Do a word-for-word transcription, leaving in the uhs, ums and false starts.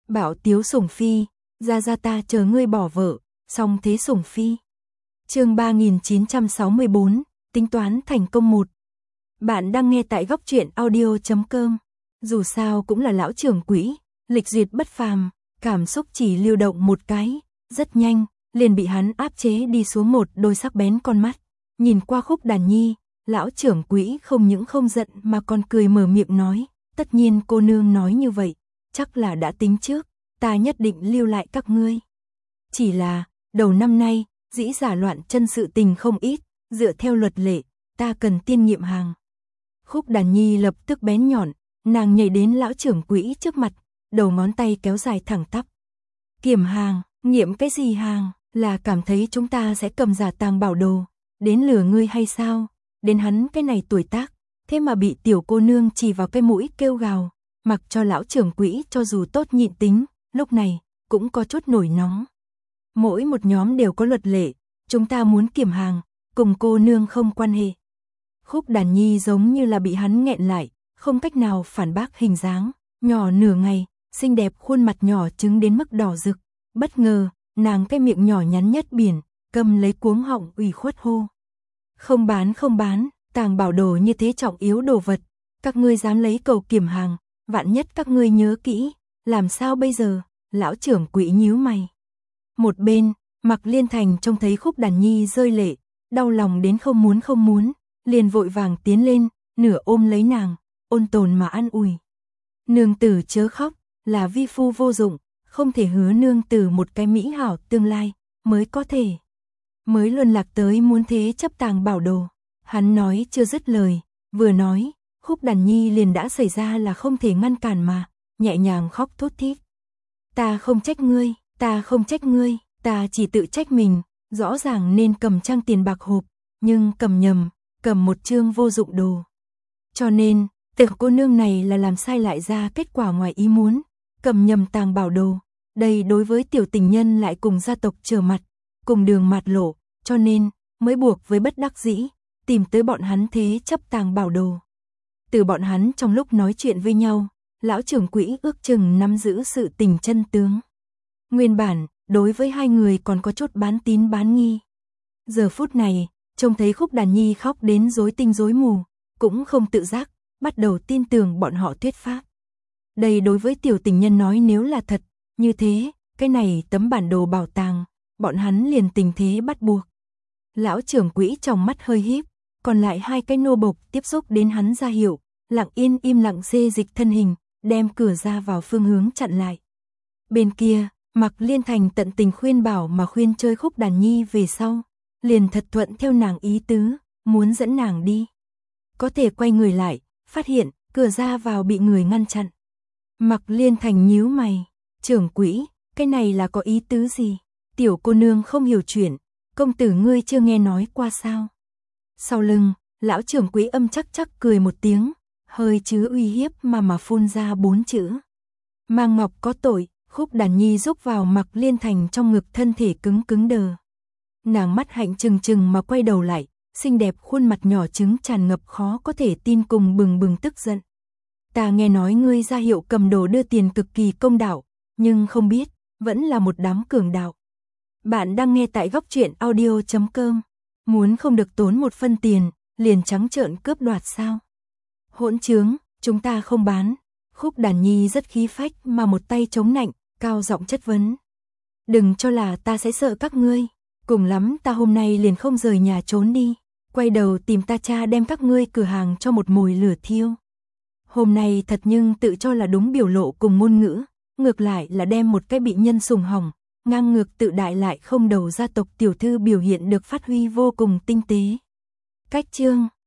Bảo tiếu sủng phi, ra ra ta chờ ngươi bỏ vợ, song thế sủng phi. Chương ba nghìn chín trăm sáu mươi bốn, tính toán thành công một. Bạn đang nghe tại góc truyện audio chấm com. Dù sao cũng là lão trưởng quỹ, lịch duyệt bất phàm, cảm xúc chỉ lưu động một cái, rất nhanh, liền bị hắn áp chế đi xuống một đôi sắc bén con mắt. Nhìn qua Khúc Đàn Nhi, lão trưởng quỹ không những không giận mà còn cười mở miệng nói, tất nhiên cô nương nói như vậy, chắc là đã tính trước, ta nhất định lưu lại các ngươi. Chỉ là, đầu năm nay, dĩ giả loạn chân sự tình không ít, dựa theo luật lệ, ta cần tiên nghiệm hàng. Khúc Đàn Nhi lập tức bén nhọn, nàng nhảy đến lão trưởng quỹ trước mặt, đầu ngón tay kéo dài thẳng tắp. Kiểm hàng, nghiệm cái gì hàng, là cảm thấy chúng ta sẽ cầm giả tàng bảo đồ, đến lừa ngươi hay sao? Đến hắn cái này tuổi tác, thế mà bị tiểu cô nương chỉ vào cái mũi kêu gào, mặc cho lão trưởng quỹ cho dù tốt nhịn tính, lúc này, cũng có chút nổi nóng. Mỗi một nhóm đều có luật lệ, chúng ta muốn kiểm hàng, cùng cô nương không quan hệ. Khúc Đàn Nhi giống như là bị hắn nghẹn lại, không cách nào phản bác hình dáng, nhỏ nửa ngày, xinh đẹp khuôn mặt nhỏ trứng đến mức đỏ rực, bất ngờ, nàng cái miệng nhỏ nhắn nhất biển, cầm lấy cuống họng ủy khuất hô. Không bán không bán, tàng bảo đồ như thế trọng yếu đồ vật, các ngươi dám lấy cầu kiểm hàng, vạn nhất các ngươi nhớ kỹ, làm sao bây giờ, lão trưởng quỹ nhíu mày. Một bên, Mạc Liên Thành trông thấy Khúc Đàn Nhi rơi lệ, đau lòng đến không muốn không muốn, liền vội vàng tiến lên, nửa ôm lấy nàng, ôn tồn mà an ủi. Nương tử chớ khóc, là vi phu vô dụng, không thể hứa nương tử một cái mỹ hảo tương lai, mới có thể. Mới luân lạc tới muốn thế chấp tàng bảo đồ. Hắn nói chưa dứt lời, vừa nói, Khúc Đàn Nhi liền đã xảy ra là không thể ngăn cản mà, nhẹ nhàng khóc thút thít. Ta không trách ngươi, ta không trách ngươi, ta chỉ tự trách mình, rõ ràng nên cầm trang tiền bạc hộp, nhưng cầm nhầm, cầm một chương vô dụng đồ. Cho nên, tiểu cô nương này là làm sai lại ra kết quả ngoài ý muốn, cầm nhầm tàng bảo đồ, đây đối với tiểu tình nhân lại cùng gia tộc trở mặt, cùng đường mạt lộ, cho nên, mới buộc với bất đắc dĩ, tìm tới bọn hắn thế chấp tàng bảo đồ. Từ bọn hắn trong lúc nói chuyện với nhau, lão trưởng quỹ ước chừng nắm giữ sự tình chân tướng. Nguyên bản, đối với hai người còn có chút bán tín bán nghi. Giờ phút này, trông thấy Khúc Đàn Nhi khóc đến rối tinh rối mù, cũng không tự giác, bắt đầu tin tưởng bọn họ thuyết pháp. Đây đối với tiểu tình nhân nói nếu là thật, như thế, cái này tấm bản đồ bảo tàng, bọn hắn liền tình thế bắt buộc. Lão trưởng quỹ trong mắt hơi híp, còn lại hai cái nô bộc tiếp xúc đến hắn ra hiệu, lặng yên im lặng xê dịch thân hình, đem cửa ra vào phương hướng chặn lại. Bên kia, Mạc Liên Thành tận tình khuyên bảo mà khuyên chơi Khúc Đàn Nhi về sau, liền thật thuận theo nàng ý tứ, muốn dẫn nàng đi. Có thể quay người lại, phát hiện, cửa ra vào bị người ngăn chặn. Mạc Liên Thành nhíu mày, trưởng quỹ, cái này là có ý tứ gì? Tiểu cô nương không hiểu chuyện, công tử ngươi chưa nghe nói qua sao? Sau lưng, lão trưởng quỹ âm chắc chắc cười một tiếng, hơi chứa uy hiếp mà mà phun ra bốn chữ. Mang Ngọc có tội. Khúc Đàn Nhi rúc vào Mạc Liên Thành trong ngực, thân thể cứng cứng đờ. Nàng mắt hạnh trừng trừng mà quay đầu lại, xinh đẹp khuôn mặt nhỏ trứng tràn ngập khó có thể tin cùng bừng bừng tức giận. Ta nghe nói ngươi ra hiệu cầm đồ đưa tiền cực kỳ công đạo, nhưng không biết, vẫn là một đám cường đạo. Bạn đang nghe tại góc truyện audio chấm com. Muốn không được tốn một phân tiền, liền trắng trợn cướp đoạt sao? Hỗn trướng, chúng ta không bán. Khúc Đàn Nhi rất khí phách mà một tay chống nạnh, cao giọng chất vấn. Đừng cho là ta sẽ sợ các ngươi, cùng lắm ta hôm nay liền không rời nhà trốn đi, quay đầu tìm ta cha đem các ngươi cửa hàng cho một mồi lửa thiêu. Hôm nay thật nhưng tự cho là đúng biểu lộ cùng ngôn ngữ, ngược lại là đem một cái bị nhân sủng hỏng, ngang ngược tự đại lại không đầu gia tộc tiểu thư biểu hiện được phát huy vô cùng tinh tế. Cách chương